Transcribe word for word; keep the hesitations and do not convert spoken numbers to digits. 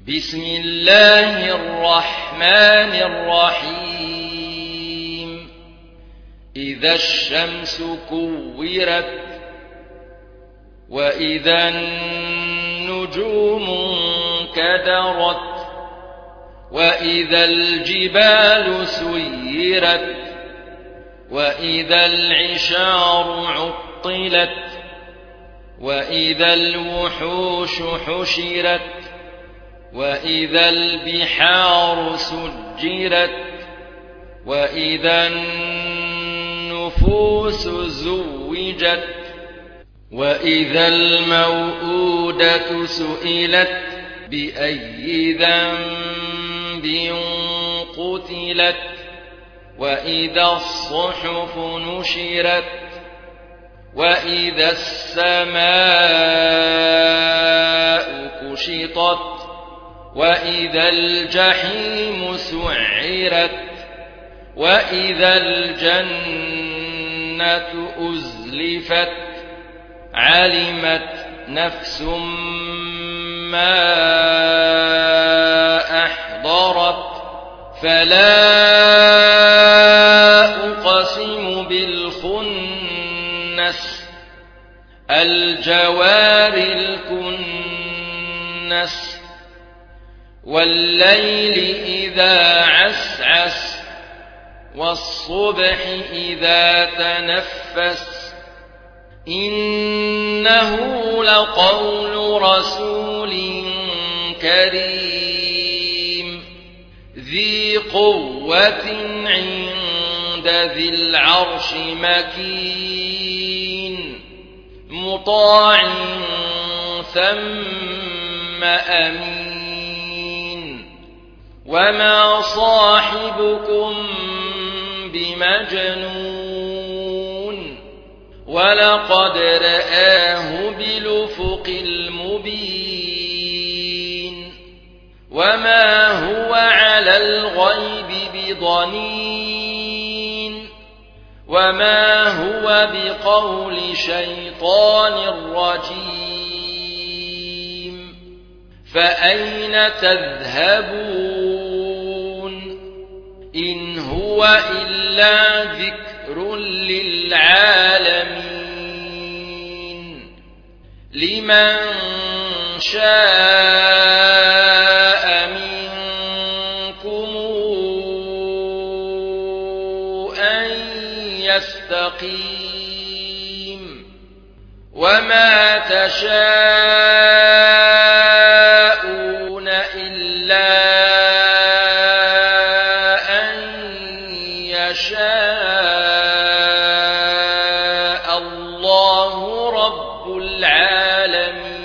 بسم الله الرحمن الرحيم إذا الشمس كورت وإذا النجوم انكدرت وإذا الجبال سيرت وإذا العشار عطلت وإذا الوحوش حشرت وإذا البحار سجرت وإذا النفوس زوجت وإذا الموءودة سئلت بأي ذنب قتلت وإذا الصحف نشرت وإذا السماء كشطت وإذا الجحيم سعرت وإذا الجنة أزلفت علمت نفس ما أحضرت فلا أقسم بالخنس الجوار الكنس والليل إذا عسعس والصبح إذا تنفس إنه لقول رسول كريم ذي قوة عند ذي العرش مكين مطاع ثم أمين وما صاحبكم بمجنون ولقد رآه بالأفق المبين وما هو على الغيب بضنين وما هو بقول شيطان رجيم فأين تذهبون إن هو إلا ذكر للعالمين لمن شاء منكم أن يستقيم وما تشاءون إلا أن يشاء الله رب العالمين